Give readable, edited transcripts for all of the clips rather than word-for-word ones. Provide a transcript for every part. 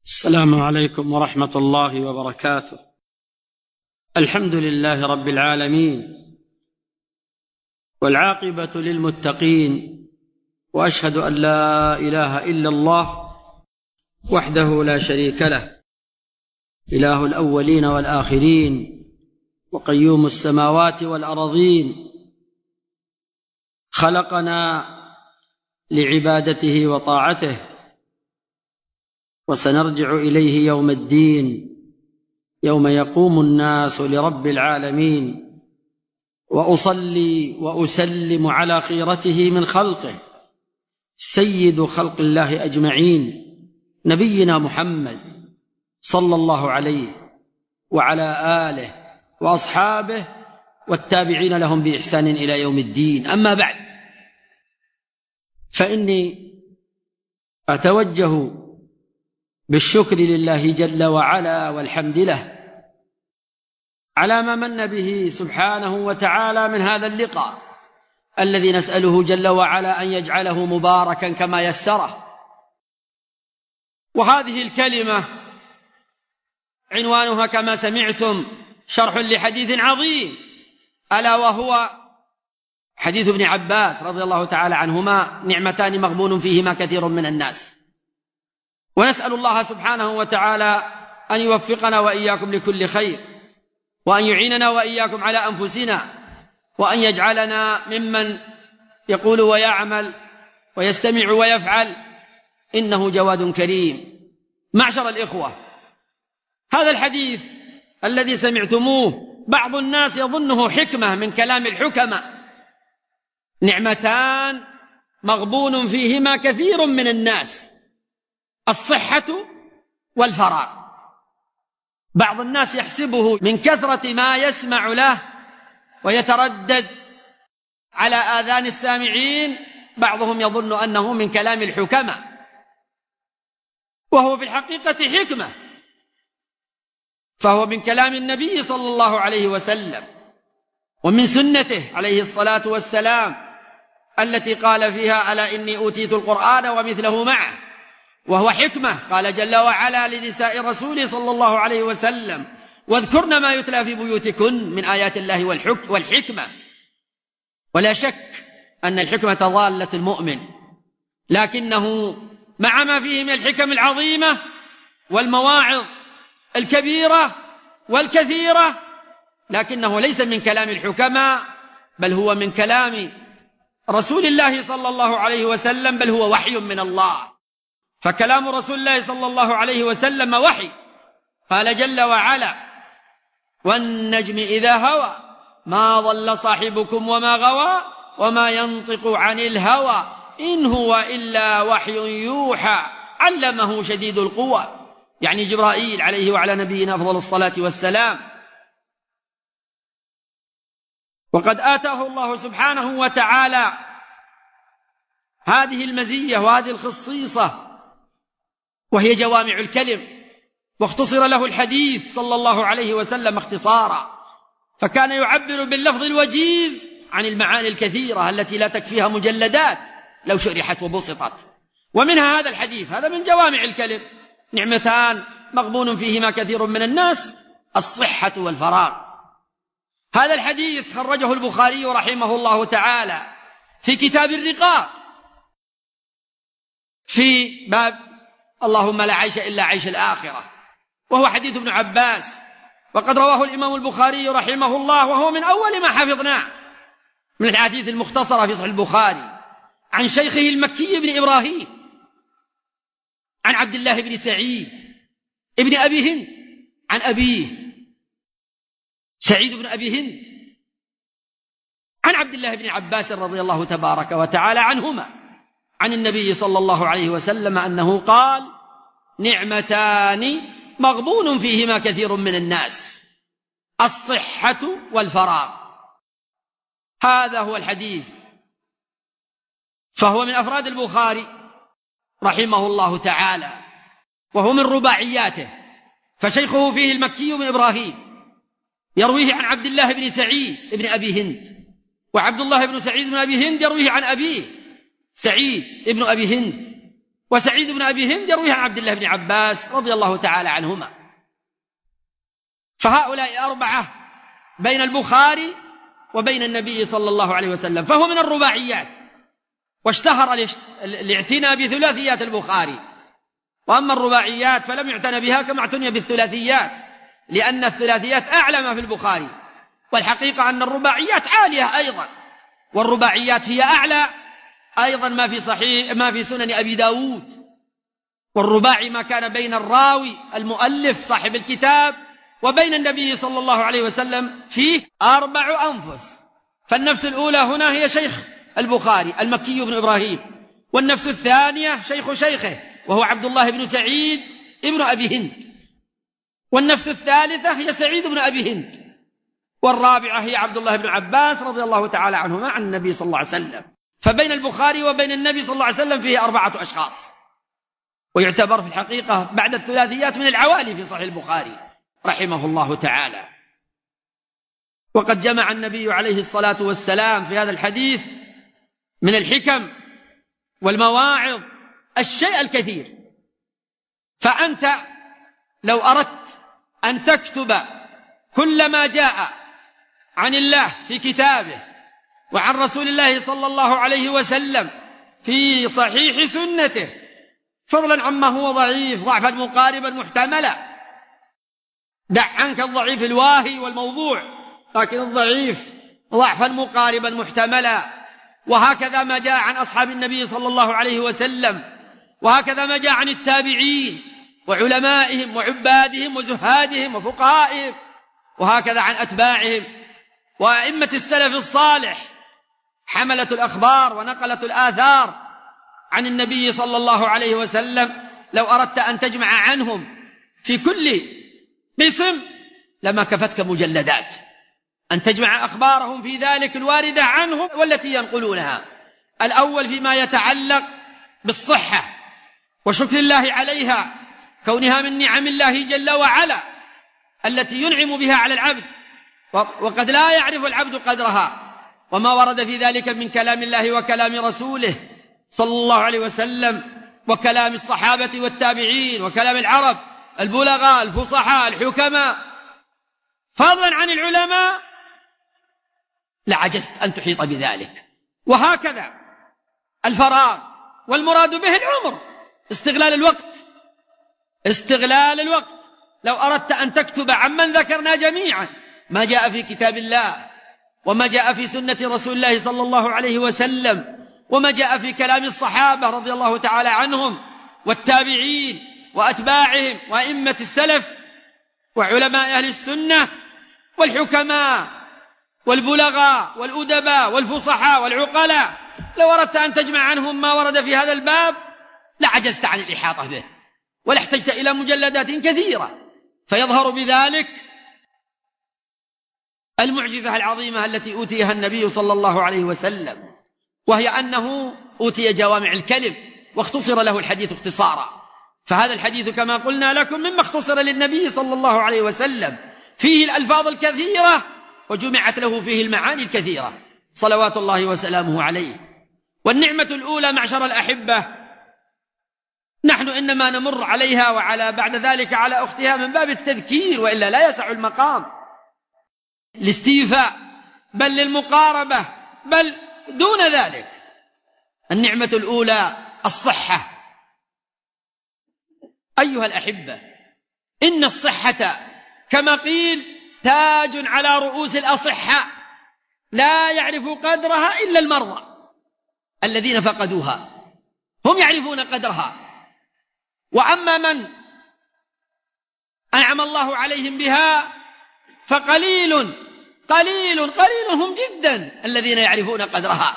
السلام عليكم ورحمة الله وبركاته. الحمد لله رب العالمين، والعاقبة للمتقين، وأشهد أن لا إله إلا الله وحده لا شريك له، إله الأولين والآخرين، وقيوم السماوات والأرضين، خلقنا لعبادته وطاعته، وسنرجع إليه يوم الدين، يوم يقوم الناس لرب العالمين. وأصلي وأسلم على خيرته من خلقه، سيد خلق الله أجمعين، نبينا محمد صلى الله عليه وعلى آله وأصحابه والتابعين لهم بإحسان إلى يوم الدين. أما بعد، فإني أتوجه بالشكر لله جل وعلا والحمد له على ما من به سبحانه وتعالى من هذا اللقاء الذي نسأله جل وعلا أن يجعله مباركا كما يسره. وهذه الكلمة عنوانها كما سمعتم شرح لحديث عظيم، ألا وهو حديث ابن عباس رضي الله تعالى عنهما: نعمتان مغبون فيهما كثير من الناس. ونسأل الله سبحانه وتعالى أن يوفقنا وإياكم لكل خير، وأن يعيننا وإياكم على أنفسنا، وأن يجعلنا ممن يقول ويعمل ويستمع ويفعل، إنه جواد كريم. معشر الإخوة، هذا الحديث الذي سمعتموه بعض الناس يظنه حكمة من كلام الحكماء: نعمتان مغبون فيهما كثير من الناس، الصحة والفراغ. بعض الناس يحسبه من كثرة ما يسمع له ويتردد على آذان السامعين، بعضهم يظن أنه من كلام الحكماء، وهو في الحقيقة حكمة، فهو من كلام النبي صلى الله عليه وسلم ومن سنته عليه الصلاة والسلام التي قال فيها: ألا إني أوتيت القرآن ومثله معه. وهو حكمة، قال جل وعلا لنساء رسوله صلى الله عليه وسلم: واذكرن ما يتلى في بيوتكن من آيات الله والحكمة. ولا شك أن الحكمة ضالة المؤمن، لكنه مع ما فيه من الحكم العظيمة والمواعظ الكبيرة والكثيرة، لكنه ليس من كلام الحكماء، بل هو من كلام رسول الله صلى الله عليه وسلم، بل هو وحي من الله. فكلام رسول الله صلى الله عليه وسلم وحي. قال جل وعلا: والنجم إذا هوى ما ضل صاحبكم وما غوى وما ينطق عن الهوى إن هو إلا وحي يوحى علمه شديد القوى، يعني جبرائيل عليه وعلى نبينا أفضل الصلاة والسلام. وقد آتاه الله سبحانه وتعالى هذه المزية وهذه الخصيصة، وهي جوامع الكلم، واختصر له الحديث صلى الله عليه وسلم اختصارا، فكان يعبر باللفظ الوجيز عن المعاني الكثيرة التي لا تكفيها مجلدات لو شرحت وبسطت. ومنها هذا الحديث، هذا من جوامع الكلم: نعمتان مغبون فيهما كثير من الناس، الصحة والفراغ. هذا الحديث خرجه البخاري رحمه الله تعالى في كتاب الرقاق، في باب اللهم لا عيش إلا عيش الآخرة، وهو حديث ابن عباس. وقد رواه الإمام البخاري رحمه الله، وهو من أول ما حفظناه من الحديث المختصرة في صحيح البخاري، عن شيخه المكي بن إبراهيم، عن عبد الله بن سعيد ابن أبي هند، عن أبيه سعيد بن أبي هند، عن عبد الله بن عباس رضي الله تبارك وتعالى عنهما، عن النبي صلى الله عليه وسلم أنه قال: نعمتان مغبون فيهما كثير من الناس، الصحة والفراغ. هذا هو الحديث، فهو من أفراد البخاري رحمه الله تعالى، وهو من رباعياته. فشيخه فيه المكي بن إبراهيم يرويه عن عبد الله بن سعيد بن أبي هند، وعبد الله بن سعيد بن أبي هند يرويه عن أبيه سعيد بن أبي هند، وسعيد بن أبي هند يرويها عن عبد الله بن عباس رضي الله تعالى عنهما. فهؤلاء أربعة بين البخاري وبين النبي صلى الله عليه وسلم، فهو من الرباعيات، واشتهر الاعتناء بثلاثيات البخاري. وأما الرباعيات فلم يعتنى بها كما اعتني بالثلاثيات، لأن الثلاثيات أعلى ما في البخاري، والحقيقة أن الرباعيات عالية أيضا، والرباعيات هي أعلى أيضا ما في سنن أبي داود. والرباعي ما كان بين الراوي المؤلف صاحب الكتاب وبين النبي صلى الله عليه وسلم فيه 4 أنفس. فالنفس الأولى هنا هي شيخ البخاري المكي بن إبراهيم، والنفس الثانية شيخ شيخه وهو عبد الله بن سعيد ابن أبي هند، والنفس الثالثة هي سعيد بن أبي هند، والرابعة هي عبد الله بن عباس رضي الله تعالى عنهما عن النبي صلى الله عليه وسلم. فبين البخاري وبين النبي صلى الله عليه وسلم فيه 4 أشخاص، ويعتبر في الحقيقة بعد الثلاثيات من العوالي في صحيح البخاري رحمه الله تعالى. وقد جمع النبي عليه الصلاة والسلام في هذا الحديث من الحكم والمواعظ الشيء الكثير. فأنت لو أردت أن تكتب كل ما جاء عن الله في كتابه وعن رسول الله صلى الله عليه وسلم في صحيح سنته، فضلا عما هو ضعيف ضعفا مقاربا محتملا، دع عنك الضعيف الواهي والموضوع، لكن الضعيف ضعفا مقاربا محتملا. وهكذا ما جاء عن أصحاب النبي صلى الله عليه وسلم، وهكذا ما جاء عن التابعين وعلمائهم وعبادهم وزهادهم وفقهائهم، وهكذا عن أتباعهم وأئمة السلف الصالح حملة الأخبار ونقلة الآثار عن النبي صلى الله عليه وسلم. لو أردت أن تجمع عنهم في كل قسم لما كفتك مجلدات أن تجمع أخبارهم في ذلك الواردة عنهم والتي ينقلونها. الأول فيما يتعلق بالصحة وشكر الله عليها، كونها من نعم الله جل وعلا التي ينعم بها على العبد، وقد لا يعرف العبد قدرها، وما ورد في ذلك من كلام الله وكلام رسوله صلى الله عليه وسلم، وكلام الصحابة والتابعين، وكلام العرب البلغاء الفصحاء الحكماء، فضلا عن العلماء، لعجزت أن تحيط بذلك. وهكذا الفراغ، والمراد به العمر، استغلال الوقت. لو أردت أن تكتب عمن ذكرنا جميعا ما جاء في كتاب الله وما جاء في سنة رسول الله صلى الله عليه وسلم وما جاء في كلام الصحابة رضي الله تعالى عنهم والتابعين وأتباعهم وأئمة السلف وعلماء أهل السنة والحكماء والبلغاء والأدباء والفصحاء والعقلاء، لو أردت أن تجمع عنهم ما ورد في هذا الباب لعجزت عن الإحاطة به، ولاحتجت إلى مجلدات كثيرة. فيظهر بذلك المعجزة العظيمة التي أوتيها النبي صلى الله عليه وسلم، وهي أنه أوتي جوامع الكلم واختصر له الحديث اختصارا. فهذا الحديث كما قلنا لكم مما اختصر للنبي صلى الله عليه وسلم، فيه الألفاظ الكثيرة وجمعت له فيه المعاني الكثيرة صلوات الله وسلامه عليه. والنعمة الأولى معشر الأحبة نحن إنما نمر عليها وعلى بعد ذلك على أختها من باب التذكير، وإلا لا يسع المقام الاستيفاء بل للمقاربة بل دون ذلك. النعمة الأولى الصحة. أيها الأحبة، إن الصحة كما قيل تاج على رؤوس الأصحة، لا يعرف قدرها إلا المرضى الذين فقدوها، هم يعرفون قدرها. وأما من أنعم الله عليهم بها فقليل قليل قليل هم جدا الذين يعرفون قدرها.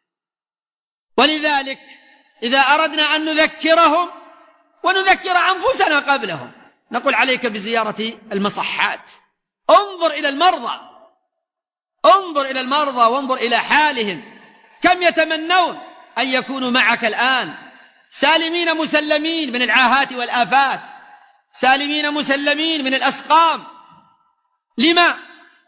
ولذلك إذا أردنا أن نذكرهم ونذكر أنفسنا قبلهم نقول عليك بزيارة المصحات، انظر إلى المرضى، انظر إلى المرضى وانظر إلى حالهم، كم يتمنون أن يكونوا معك الآن سالمين مسلمين من العاهات والآفات، سالمين مسلمين من الأسقام. لما؟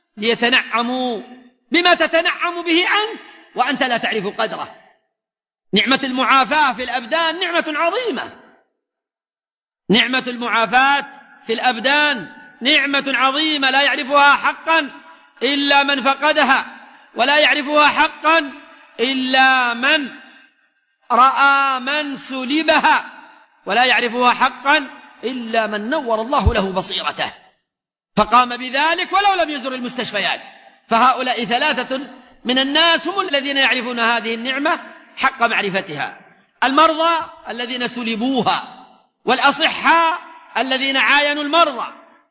ليتنعموا بما تتنعم به أنت وأنت لا تعرف قدره. نعمة المعافاة في الأبدان نعمة عظيمة. نعمة المعافاة في الأبدان نعمة عظيمة لا يعرفها حقا إلا من فقدها، ولا يعرفها حقا إلا من رأى من سلبها، ولا يعرفها حقا إلا من نور الله له بصيرته فقام بذلك ولو لم يزر المستشفيات. فهؤلاء ثلاثة من الناس هم الذين يعرفون هذه النعمة حق معرفتها: المرضى الذين سلبوها، والأصحاء الذين عاينوا المرضى،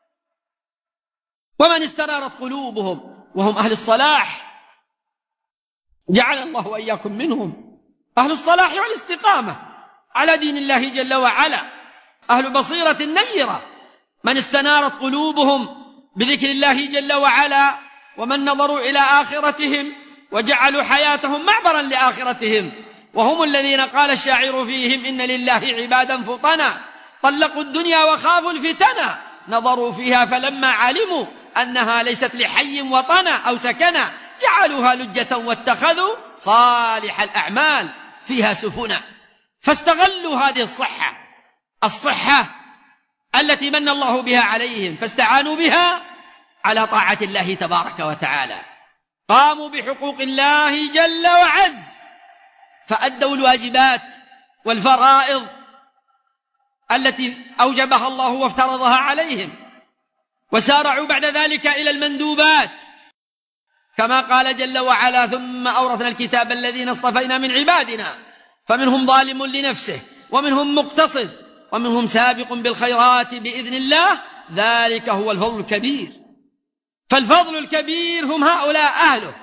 ومن استنارت قلوبهم وهم أهل الصلاح، جعل الله وإياكم منهم، أهل الصلاح والاستقامة على دين الله جل وعلا، أهل بصيرة نيرة، من استنارت قلوبهم بذكر الله جل وعلا، ومن نظروا إلى آخرتهم وجعلوا حياتهم معبرا لآخرتهم، وهم الذين قال الشاعر فيهم: إن لله عبادا فطنا طلقوا الدنيا وخافوا الفتنا، نظروا فيها فلما علموا أنها ليست لحي وطنا أو سكنا جعلوها لجة واتخذوا صالح الأعمال فيها سفنا. فاستغلوا هذه الصحة التي من الله بها عليهم، فاستعانوا بها على طاعة الله تبارك وتعالى، قاموا بحقوق الله جل وعز، فأدوا الواجبات والفرائض التي أوجبها الله وافترضها عليهم، وسارعوا بعد ذلك إلى المندوبات، كما قال جل وعلا: ثم أورثنا الكتاب الذين اصطفينا من عبادنا فمنهم ظالم لنفسه ومنهم مقتصد ومنهم سابق بالخيرات بإذن الله، ذلك هو الفضل الكبير. فالفضل الكبير هم هؤلاء أهله،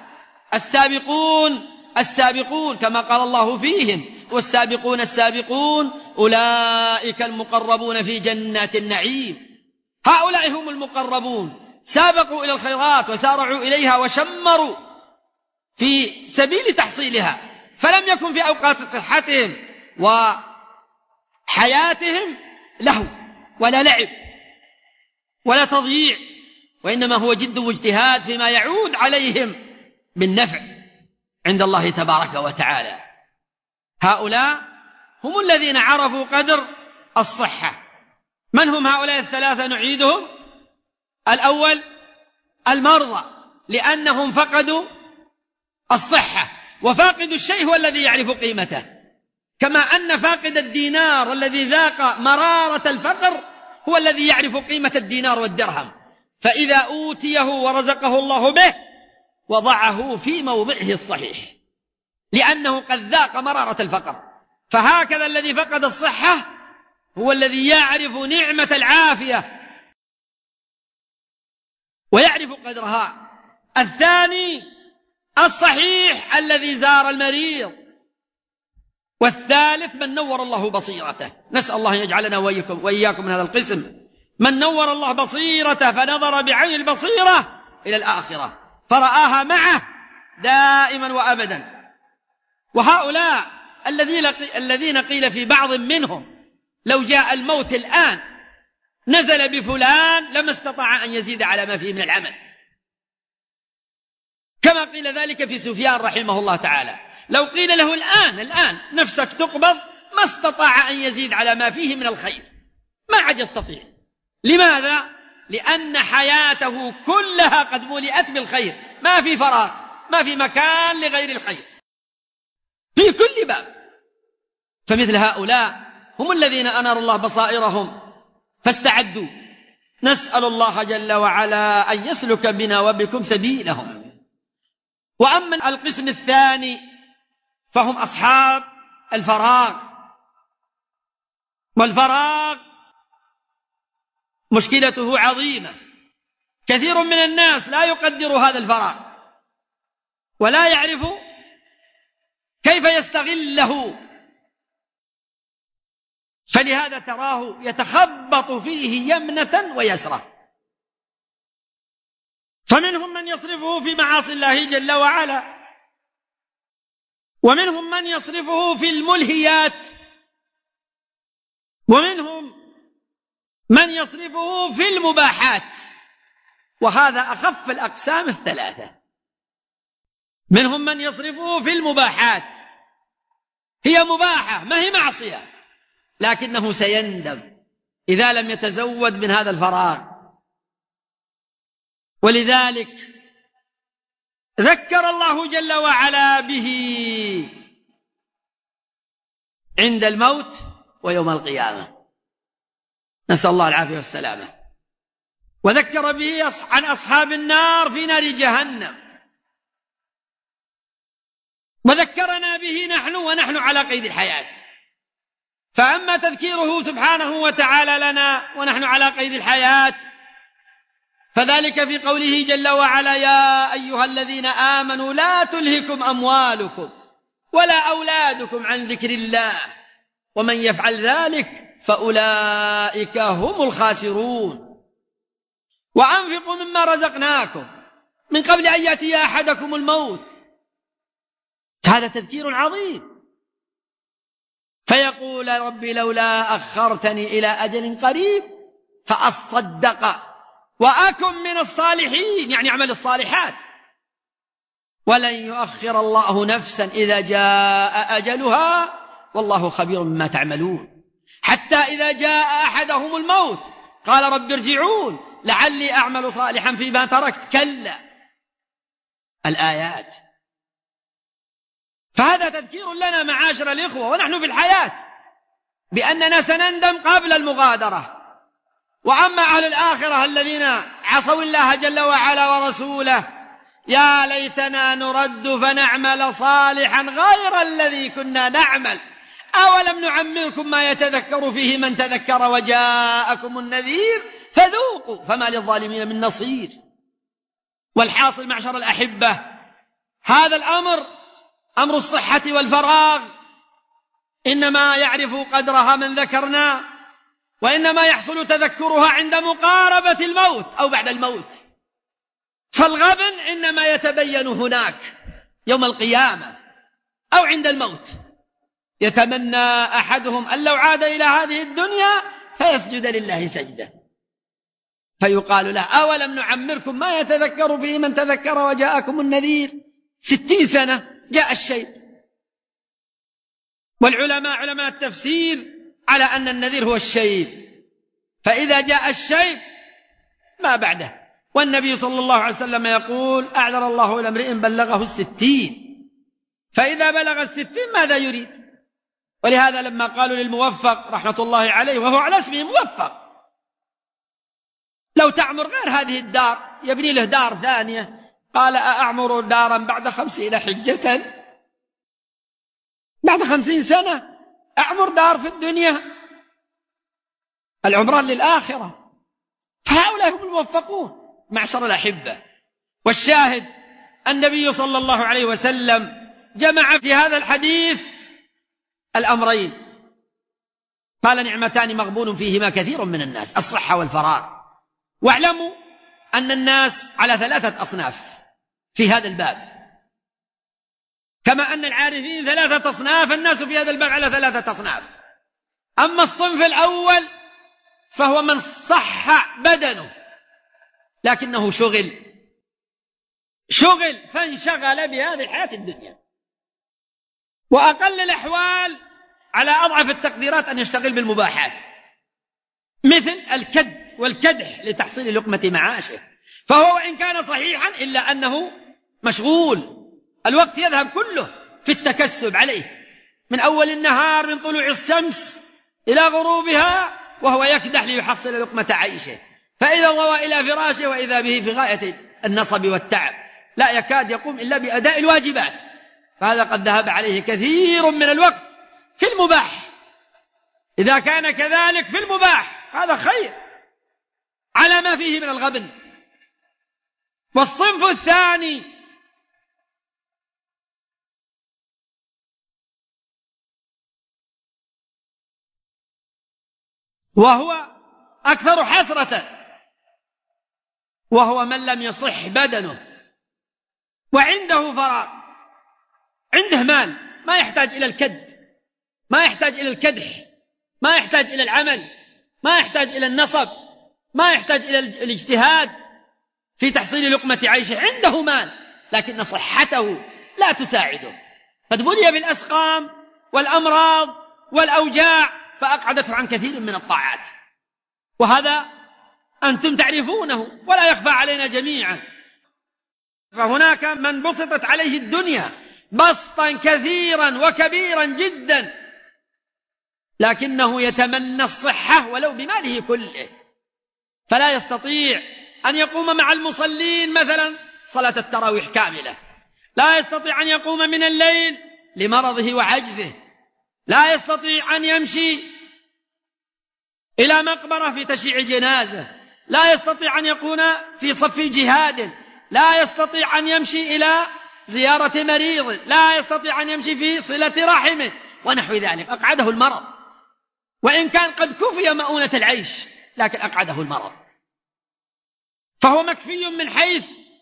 السابقون كما قال الله فيهم: والسابقون السابقون أولئك المقربون في جنات النعيم. هؤلاء هم المقربون، سابقوا إلى الخيرات وسارعوا إليها وشمروا في سبيل تحصيلها، فلم يكن في أوقات صحتهم وحياتهم لهو ولا لعب ولا تضييع، وإنما هو جد واجتهاد فيما يعود عليهم بالنفع عند الله تبارك وتعالى. هؤلاء هم الذين عرفوا قدر الصحة. من هم هؤلاء الثلاثة؟ نعيدهم: الأول المرضى، لأنهم فقدوا الصحة، وفاقد الشيء هو الذي يعرف قيمته، كما أن فاقد الدينار الذي ذاق مرارة الفقر هو الذي يعرف قيمة الدينار والدرهم، فإذا أوتيه ورزقه الله به وضعه في موضعه الصحيح، لأنه قد ذاق مرارة الفقر. فهكذا الذي فقد الصحة هو الذي يعرف نعمة العافية ويعرف قدرها. الثاني الصحيح الذي زار المريض. والثالث من نور الله بصيرته. نسأل الله أن يجعلنا وإياكم من هذا القسم، من نور الله بصيرته فنظر بعين البصيرة إلى الآخرة فرآها معه دائما وأبدا. وهؤلاء الذين قيل في بعض منهم: لو جاء الموت الآن نزل بفلان لما استطاع أن يزيد على ما فيه من العمل، كما قيل ذلك في سفيان رحمه الله تعالى: لو قيل له الآن نفسك تقبض ما استطاع أن يزيد على ما فيه من الخير، ما عاد يستطيع. لماذا؟ لأن حياته كلها قد ملئت بالخير، ما في فراغ، ما في مكان لغير الخير في كل باب. فمثل هؤلاء هم الذين أنار الله بصائرهم فاستعدوا. نسأل الله جل وعلا أن يسلك بنا وبكم سبيلهم. وأما القسم الثاني فهم أصحاب الفراغ. والفراغ مشكلته عظيمة، كثير من الناس لا يقدر هذا الفراغ ولا يعرف كيف يستغله، فلهذا تراه يتخبط فيه يمنة ويسرة. فمنهم من يصرفه في معاصي الله جل وعلا، ومنهم من يصرفه في الملهيات، ومنهم من يصرفه في المباحات، وهذا أخف الأقسام الثلاثة. منهم من يصرفه في المباحات، هي مباحة ما هي معصية، لكنه سيندم إذا لم يتزود من هذا الفراغ. ولذلك ذكر الله جل وعلا به عند الموت ويوم القيامة، نسأل الله العافية والسلامة. وذكر به عن أصحاب النار في نار جهنم، وذكرنا به ونحن على قيد الحياة. فأما تذكيره سبحانه وتعالى لنا ونحن على قيد الحياة فذلك في قوله جل وعلا: يا أيها الذين آمنوا لا تلهكم أموالكم ولا أولادكم عن ذكر الله ومن يفعل ذلك فأولئك هم الخاسرون. وأنفقوا مما رزقناكم من قبل أن يأتي أحدكم الموت. هذا تذكير عظيم، فيقول: ربي لولا أخرتني إلى أجل قريب فأصدق وأكن من الصالحين، يعني أعمل الصالحات. ولن يؤخر الله نفسا إذا جاء أجلها والله خبير بما تعملون. حتى إذا جاء أحدهم الموت قال: رب ارجعون لعلي أعمل صالحا فيما تركت، كلا. الآيات. فهذا تذكير لنا معاشر الإخوة ونحن في الحياة بأننا سنندم قبل المغادرة. وأما أهل الآخرة الذين عصوا الله جل وعلا ورسوله: يا ليتنا نرد فنعمل صالحا غير الذي كنا نعمل أولم نعمركم ما يتذكر فيه من تذكر وجاءكم النذير فذوقوا فما للظالمين من نصير. والحاصل معشر الأحبة، هذا الأمر أمر الصحة والفراغ إنما يعرف قدرها من ذكرنا، وإنما يحصل تذكرها عند مقاربة الموت أو بعد الموت. فالغبن إنما يتبين هناك يوم القيامة أو عند الموت. يتمنى أحدهم أن لو عاد إلى هذه الدنيا فيسجد لله سجدة، فيقال له: أولم نعمركم ما يتذكر فيه من تذكر وجاءكم النذير. 60 سنة جاء الشيء. والعلماء علماء التفسير على أن النذير هو الشيب، فإذا جاء الشيب ما بعده. والنبي صلى الله عليه وسلم يقول: أعذر الله إلى امرئ بلغه 60، فإذا بلغ 60 ماذا يريد؟ ولهذا لما قالوا للموفق رحمة الله عليه وهو على اسمه موفق: لو تعمر غير هذه الدار يبني له دار ثانية. قال: أأعمر دارا بعد 50 حجة؟ بعد 50 سنة أعمر دار في الدنيا؟ العمران للآخرة. فهؤلاء هم الموفقون معشر الأحبة. والشاهد النبي صلى الله عليه وسلم جمع في هذا الحديث الأمرين. قال: نعمتان مغبون فيهما كثير من الناس: الصحة والفراغ. واعلموا أن الناس على 3 أصناف في هذا الباب، كما أن العارفين 3 أصناف، الناس في هذا الباب على 3 أصناف. أما الصنف الأول فهو من صح بدنه لكنه شغل فانشغل بهذه الحياة الدنيا. وأقل الأحوال على أضعف التقديرات أن يشتغل بالمباحات مثل الكد والكدح لتحصيل لقمة معاشه، فهو وإن كان صحيحا إلا أنه مشغول، الوقت يذهب كله في التكسب عليه من أول النهار من طلوع الشمس إلى غروبها وهو يكدح ليحصل لقمة عيشه، فإذا ضوى إلى فراشه وإذا به في غاية النصب والتعب لا يكاد يقوم إلا بأداء الواجبات. فهذا قد ذهب عليه كثير من الوقت في المباح. إذا كان كذلك في المباح هذا خير على ما فيه من الغبن. والصنف الثاني وهو أكثر حسرة، وهو من لم يصح بدنه وعنده فراغ، عنده مال، ما يحتاج إلى الكد، ما يحتاج إلى الكدح، ما يحتاج إلى العمل، ما يحتاج إلى النصب، ما يحتاج إلى الاجتهاد في تحصيل لقمة عيشه. عنده مال لكن صحته لا تساعده، قد بلي بالأسقام والأمراض والأوجاع، فأقعدته عن كثير من الطاعات. وهذا أنتم تعرفونه ولا يخفى علينا جميعا. فهناك من بسطت عليه الدنيا بسطا كثيرا وكبيرا جدا، لكنه يتمنى الصحة ولو بماله كله، فلا يستطيع أن يقوم مع المصلين مثلا صلاة التراويح كاملة، لا يستطيع أن يقوم من الليل لمرضه وعجزه، لا يستطيع أن يمشي إلى مقبرة في تشييع جنازة، لا يستطيع أن يكون في صف جهاد، لا يستطيع أن يمشي إلى زيارة مريض، لا يستطيع أن يمشي في صلة رحمه ونحو ذلك. أقعده المرض، وإن كان قد كفي مؤونة العيش لكن أقعده المرض، فهو مكفي من حيث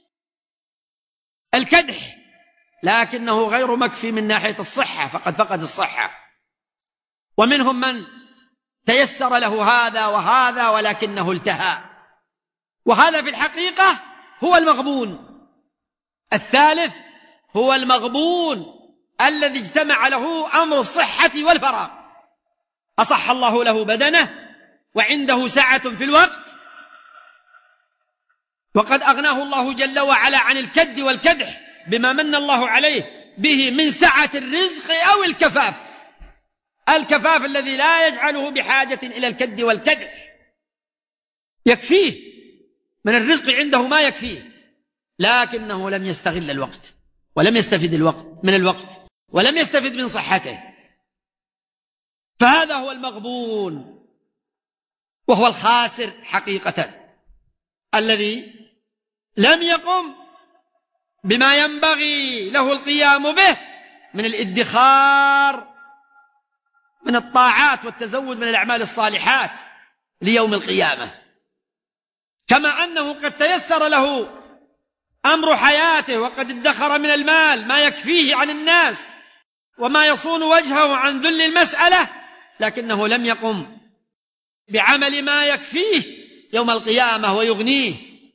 الكدح، لكنه غير مكفي من ناحية الصحة، فقد فقد الصحة. ومنهم من تيسر له هذا وهذا ولكنه التهى، وهذا في الحقيقة هو المغبون. الثالث هو المغبون الذي اجتمع له أمر الصحة والفراغ، أصح الله له بدنه وعنده سعة في الوقت، وقد أغناه الله جل وعلا عن الكد والكدح بما من الله عليه به من سعة الرزق أو الكفاف، الكفاف الذي لا يجعله بحاجة إلى الكد والكدح، يكفيه من الرزق عنده ما يكفيه، لكنه لم يستغل الوقت ولم يستفد من الوقت ولم يستفد من صحته، فهذا هو المغبون، وهو الخاسر حقيقة، الذي لم يقم بما ينبغي له القيام به من الادخار من الطاعات والتزود من الأعمال الصالحات ليوم القيامة. كما أنه قد تيسر له أمر حياته وقد ادخر من المال ما يكفيه عن الناس وما يصون وجهه عن ذل المسألة، لكنه لم يقم بعمل ما يكفيه يوم القيامة ويغنيه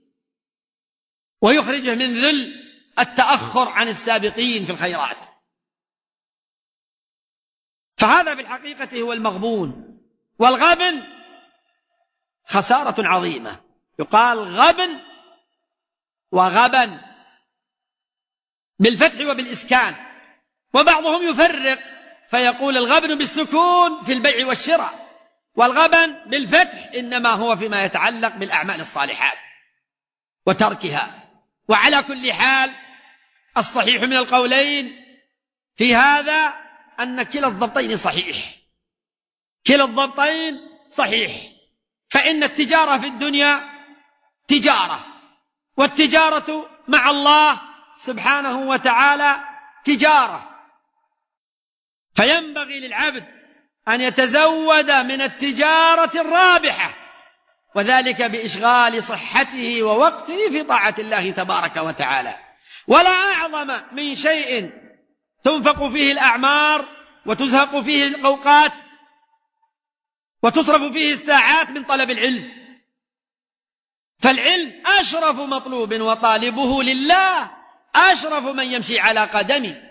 ويخرجه من ذل التأخر عن السابقين في الخيرات. فهذا في الحقيقة هو المغبون. والغبن خسارة عظيمة، يقال غبن وغبن بالفتح وبالإسكان، وبعضهم يفرق فيقول الغبن بالسكون في البيع والشراء، والغبن بالفتح إنما هو فيما يتعلق بالأعمال الصالحات وتركها. وعلى كل حال الصحيح من القولين في هذا أن كلا الضبطين صحيح، كلا الضبطين صحيح، فإن التجارة في الدنيا تجارة، والتجارة مع الله سبحانه وتعالى تجارة، فينبغي للعبد أن يتزود من التجارة الرابحة، وذلك بإشغال صحته ووقته في طاعة الله تبارك وتعالى. ولا أعظم من شيء تنفق فيه الأعمار وتزهق فيه الأوقات وتصرف فيه الساعات من طلب العلم، فالعلم أشرف مطلوب وطالبه لله أشرف من يمشي على قدمه،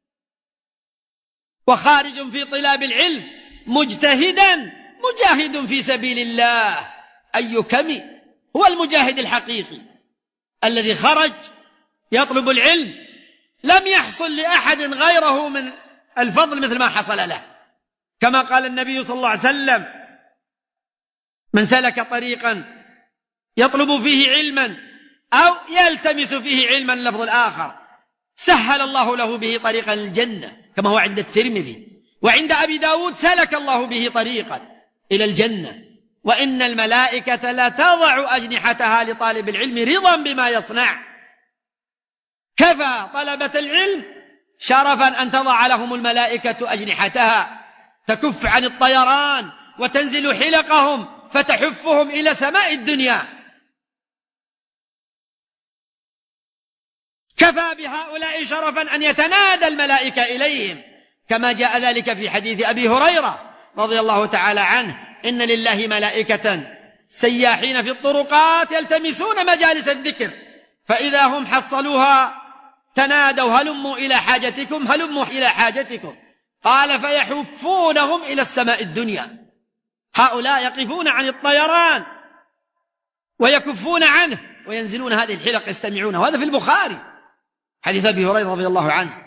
وخارج في طلاب العلم مجتهدا مجاهد في سبيل الله. أي كم هو المجاهد الحقيقي الذي خرج يطلب العلم، لم يحصل لأحد غيره من الفضل مثل ما حصل له، كما قال النبي صلى الله عليه وسلم: من سلك طريقا يطلب فيه علما أو يلتمس فيه علما، اللفظ الآخر، سهل الله له به طريقا الجنة، كما هو عند الترمذي. وعند أبي داود: سلك الله به طريقا إلى الجنة، وإن الملائكة لا تضع أجنحتها لطالب العلم رضا بما يصنع. كفى طلبة العلم شرفا أن تضع لهم الملائكة أجنحتها، تكف عن الطيران وتنزل حلقهم فتحفهم إلى سماء الدنيا. كفى بهؤلاء شرفا أن يتنادى الملائكة إليهم، كما جاء ذلك في حديث أبي هريرة رضي الله تعالى عنه: إن لله ملائكة سياحين في الطرقات يلتمسون مجالس الذكر، فإذا هم حصلوها تنادوا: هلموا إلى حاجتكم، هلموا إلى حاجتكم، قال فيحفونهم إلى السماء الدنيا. هؤلاء يقفون عن الطيران ويكفون عنه وينزلون هذه الحلق يستمعون، وهذا في البخاري حديث أبي هريرة رضي الله عنه.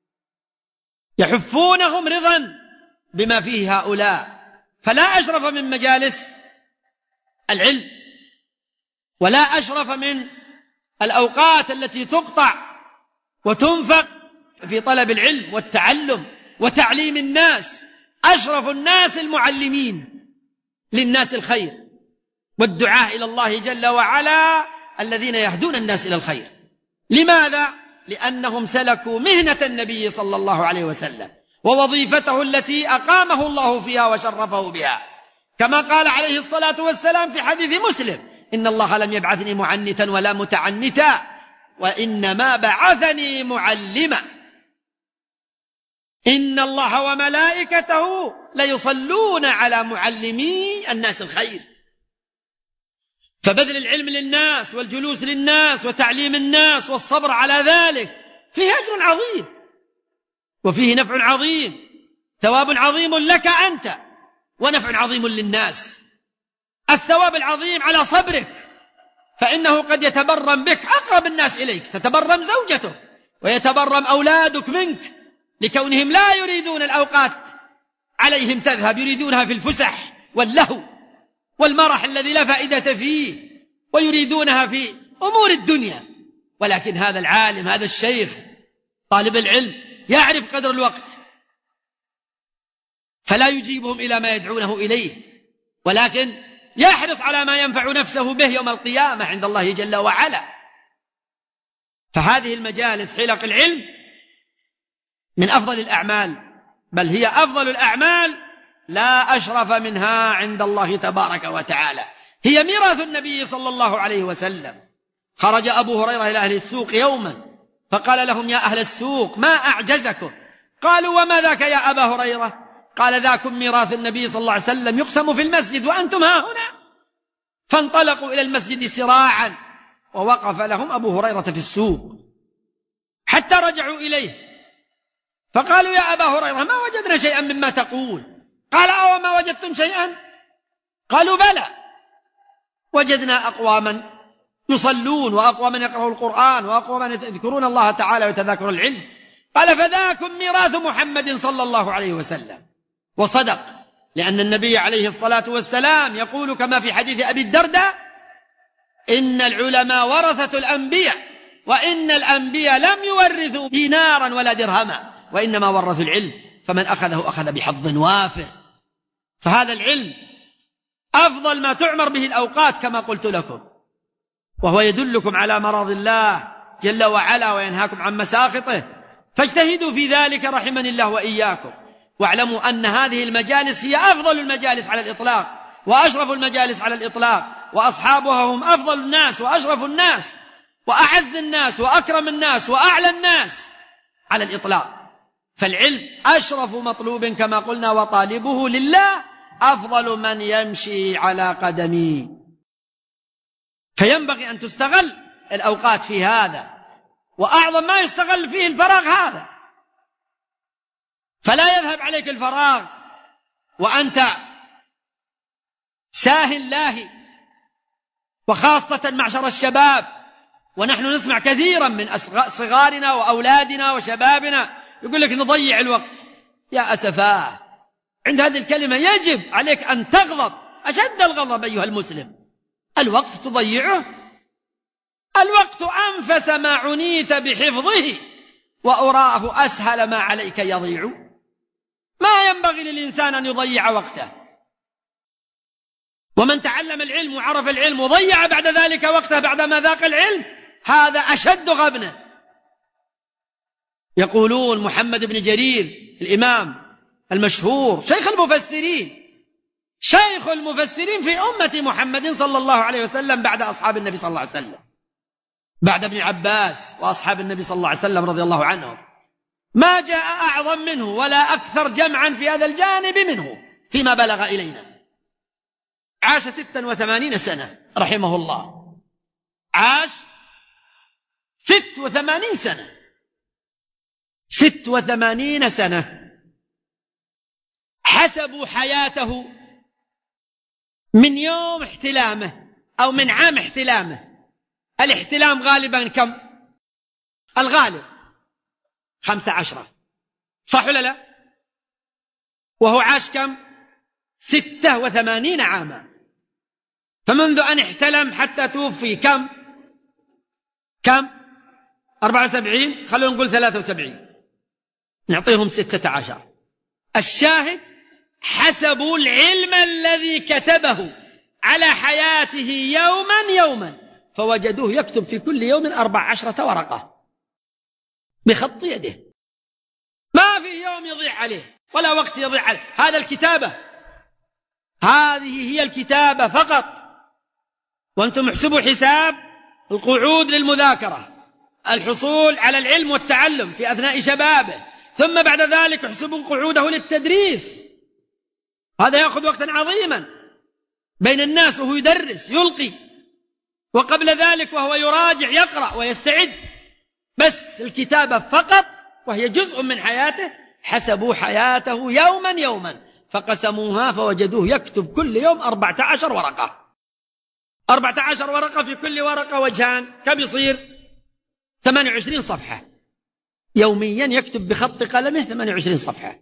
يحفونهم رضا بما فيه هؤلاء. فلا أشرف من مجالس العلم، ولا أشرف من الأوقات التي تقطع وتنفق في طلب العلم والتعلم وتعليم الناس. أشرف الناس المعلمين للناس الخير والدعاء إلى الله جل وعلا الذين يهدون الناس إلى الخير. لماذا؟ لأنهم سلكوا مهنة النبي صلى الله عليه وسلم ووظيفته التي أقامه الله فيها وشرفه بها، كما قال عليه الصلاة والسلام في حديث مسلم: إن الله لم يبعثني معنتا ولا متعنتا، وإنما بعثني معلما. إن الله وملائكته ليصلون على معلمي الناس الخير. فبذل العلم للناس والجلوس للناس وتعليم الناس والصبر على ذلك فيه أجر عظيم وفيه نفع عظيم، ثواب عظيم لك أنت ونفع عظيم للناس. الثواب العظيم على صبرك، فإنه قد يتبرم بك أقرب الناس إليك، تتبرم زوجتك ويتبرم أولادك منك لكونهم لا يريدون الأوقات عليهم تذهب، يريدونها في الفسح واللهو والمرح الذي لا فائدة فيه، ويريدونها في أمور الدنيا. ولكن هذا العالم، هذا الشيخ طالب العلم يعرف قدر الوقت، فلا يجيبهم إلى ما يدعونه إليه، ولكن يحرص على ما ينفع نفسه به يوم القيامة عند الله جل وعلا. فهذه المجالس حلق العلم من أفضل الأعمال، بل هي أفضل الأعمال، لا أشرف منها عند الله تبارك وتعالى. هي ميراث النبي صلى الله عليه وسلم. خرج أبو هريرة إلى أهل السوق يوما فقال لهم: يا أهل السوق ما أعجزكم؟ قالوا: وما ذاك يا أبا هريرة؟ قال: ذاكم ميراث النبي صلى الله عليه وسلم يقسم في المسجد وأنتم ها هنا. فانطلقوا إلى المسجد سراعا، ووقف لهم أبو هريرة في السوق حتى رجعوا إليه فقالوا: يا أبا هريرة ما وجدنا شيئا مما تقول. قال: أو ما وجدتم شيئا؟ قالوا: بلى، وجدنا أقواما يصلون وأقواما يقرأوا القرآن وأقواما يذكرون الله تعالى ويتذاكروا العلم. قال: فذاكم ميراث محمد صلى الله عليه وسلم. وصدق، لأن النبي عليه الصلاة والسلام يقول كما في حديث أبي الدرداء: إن العلماء ورثة الأنبياء، وإن الأنبياء لم يورثوا دينارا ولا درهما، وإنما ورثوا العلم، فمن أخذه أخذ بحظ وافر. فهذا العلم أفضل ما تعمر به الأوقات كما قلت لكم، وهو يدلكم على مراضي الله جل وعلا وينهاكم عن مساخطه، فاجتهدوا في ذلك رحمني الله وإياكم. واعلموا أن هذه المجالس هي أفضل المجالس على الإطلاق وأشرف المجالس على الإطلاق، وأصحابها هم أفضل الناس وأشرف الناس وأعز الناس وأكرم الناس وأعلى الناس على الإطلاق. فالعلم أشرف مطلوب كما قلنا، وطالبه لله أفضل من يمشي على قدمي. فينبغي أن تستغل الأوقات في هذا، وأعظم ما يستغل فيه الفراغ هذا. فلا يذهب عليك الفراغ وأنت ساهل لاهي، وخاصة معشر الشباب، ونحن نسمع كثيرا من صغارنا وأولادنا وشبابنا يقول لك نضيع الوقت. يا أسفاه، عند هذه الكلمة يجب عليك أن تغضب أشد الغضب أيها المسلم. الوقت تضيعه؟ الوقت أنفس ما عنيت بحفظه، وأراه أسهل ما عليك يضيع. ما ينبغي للإنسان أن يضيع وقته. ومن تعلم العلم وعرف العلم وضيع بعد ذلك وقته بعدما ذاق العلم، هذا أشد غبنا. يقولون محمد بن جرير الإمام المشهور شيخ المفسرين في أمة محمد صلى الله عليه وسلم بعد أصحاب النبي صلى الله عليه وسلم، بعد ابن عباس وأصحاب النبي صلى الله عليه وسلم رضي الله عنهم، ما جاء أعظم منه ولا أكثر جمعا في هذا الجانب منه فيما بلغ إلينا. عاش 86 سنة رحمه الله، عاش 86 سنة، 86 سنة حسبوا حياته من يوم احتلامه أو من عام احتلامه. الاحتلام غالبا كم؟ الغالب 15، صح ولا لا؟ وهو عاش كم؟ 86 عاما. فمنذ أن احتلم حتى توفي كم؟ 74، خلونا نقول 73، نعطيهم 16. الشاهد حسبوا العلم الذي كتبه على حياته يوما فوجدوه يكتب في كل يوم 14 ورقة بخط يده، ما في يوم يضيع عليه ولا وقت يضيع عليه. هذا الكتابة، هذه هي الكتابة فقط. وأنتم احسبوا حساب القعود للمذاكرة، الحصول على العلم والتعلم في أثناء شبابه، ثم بعد ذلك احسبوا قعوده للتدريس، هذا يأخذ وقتا عظيما بين الناس وهو يدرس يلقي، وقبل ذلك وهو يراجع يقرأ ويستعد. بس الكتابة فقط وهي جزء من حياته. حسبوا حياته يوما فقسموها فوجدوه يكتب كل يوم 14 ورقة. 14 ورقة، في كل ورقة وجهان، كم يصير؟ 28 صفحة يوميا يكتب بخط قلمه 28 صفحة.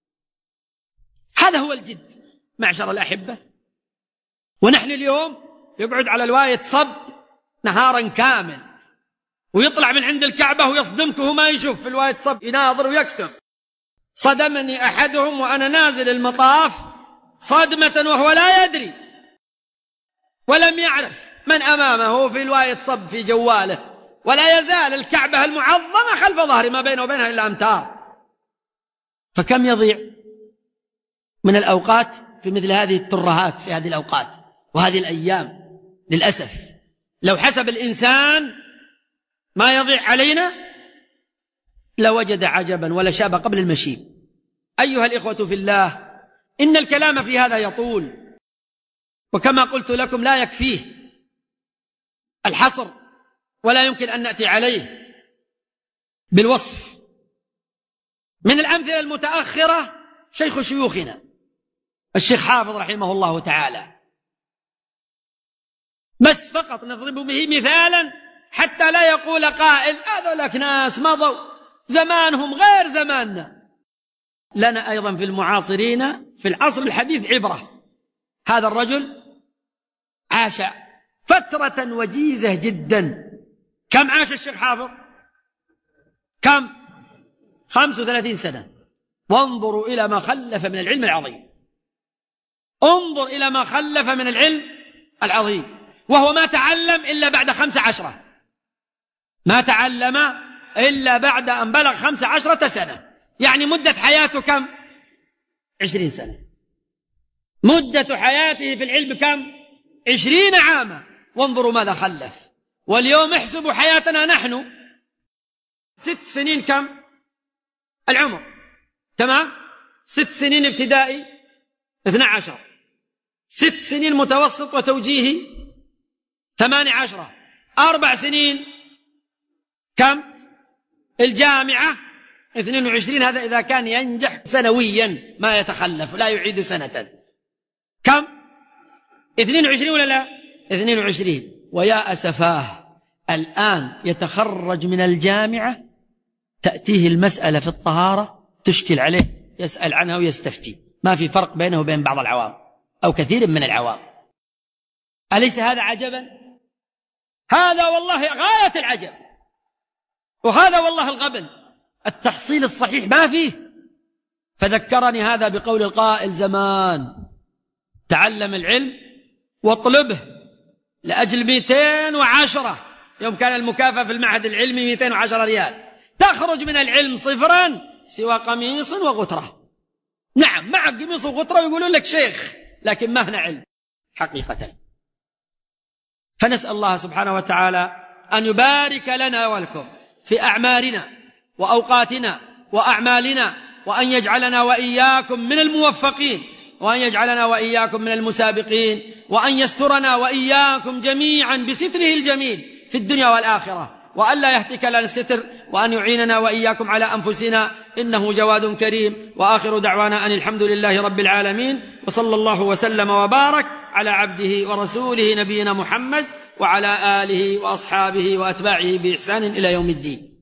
هذا هو الجد معشر الأحبة. ونحن اليوم يقعد على الواية صب نهارا كامل، ويطلع من عند الكعبة ويصدمك وهو ما يشوف في الواية صب، يناظر ويكتب. صدمني أحدهم وأنا نازل المطاف صدمة وهو لا يدري ولم يعرف من أمامه في الواية صب في جواله، ولا يزال الكعبة المعظمة خلف ظهري ما بينه وبينها إلا أمتار. فكم يضيع من الأوقات في مثل هذه الترهات في هذه الأوقات وهذه الأيام. للأسف لو حسب الإنسان ما يضيع علينا لوجد عجبا ولا شاب قبل المشيب. أيها الإخوة في الله، إن الكلام في هذا يطول، وكما قلت لكم لا يكفيه الحصر، ولا يمكن أن نأتي عليه بالوصف. من الأمثلة المتأخرة شيخ شيوخنا الشيخ حافظ رحمه الله تعالى، بس فقط نضرب به مثالا حتى لا يقول قائل هذولك ناس مضوا زمانهم غير زماننا. لنا أيضا في المعاصرين في العصر الحديث عبرة. هذا الرجل عاش فترة وجيزة جدا. كم عاش الشيخ حافظ؟ كم؟ 35 سنة. وانظروا إلى ما خلف من العلم العظيم، انظر إلى ما خلف من العلم العظيم، وهو ما تعلم إلا بعد 15، ما تعلم إلا بعد أن بلغ 15 سنة. يعني مدة حياته كم؟ 20 سنة. مدة حياته في العلم كم؟ 20 عاما. وانظروا ماذا خلف. واليوم احسبوا حياتنا نحن 6 سنين كم؟ العمر، تمام؟ 6 سنين ابتدائي 12، 6 سنين متوسط وتوجيهي 18، 4 سنين كم؟ الجامعة 22. هذا إذا كان ينجح سنويا ما يتخلف لا يعيد سنة. كم؟ 22 ولا لا؟ 22. ويا أسفاه الآن يتخرج من الجامعة تأتيه المسألة في الطهارة تشكل عليه، يسأل عنها ويستفتي، ما في فرق بينه وبين بعض العوام أو كثير من العوام. أليس هذا عجبا؟ هذا والله غاية العجب، وهذا والله الغبن. التحصيل الصحيح ما فيه. فذكرني هذا بقول القائل زمان: تعلم العلم واطلبه لأجل 210. يوم كان المكافأة في المعهد العلمي 210 ريال، تخرج من العلم صفرا سوى قميص وغترة. نعم، معك قميص وغترة ويقولون لك شيخ، لكن ما هنا علم حقيقة. فنسأل الله سبحانه وتعالى أن يبارك لنا ولكم في أعمارنا وأوقاتنا وأعمالنا، وأن يجعلنا وإياكم من الموفقين، وأن يجعلنا وإياكم من المسابقين، وأن يسترنا وإياكم جميعا بستره الجميل في الدنيا والآخرة، وأن لا يهتك لنا الستر، وأن يعيننا وإياكم على أنفسنا، إنه جواد كريم. وآخر دعوانا أن الحمد لله رب العالمين، وصلى الله وسلم وبارك على عبده ورسوله نبينا محمد وعلى آله وأصحابه وأتباعه بإحسان إلى يوم الدين.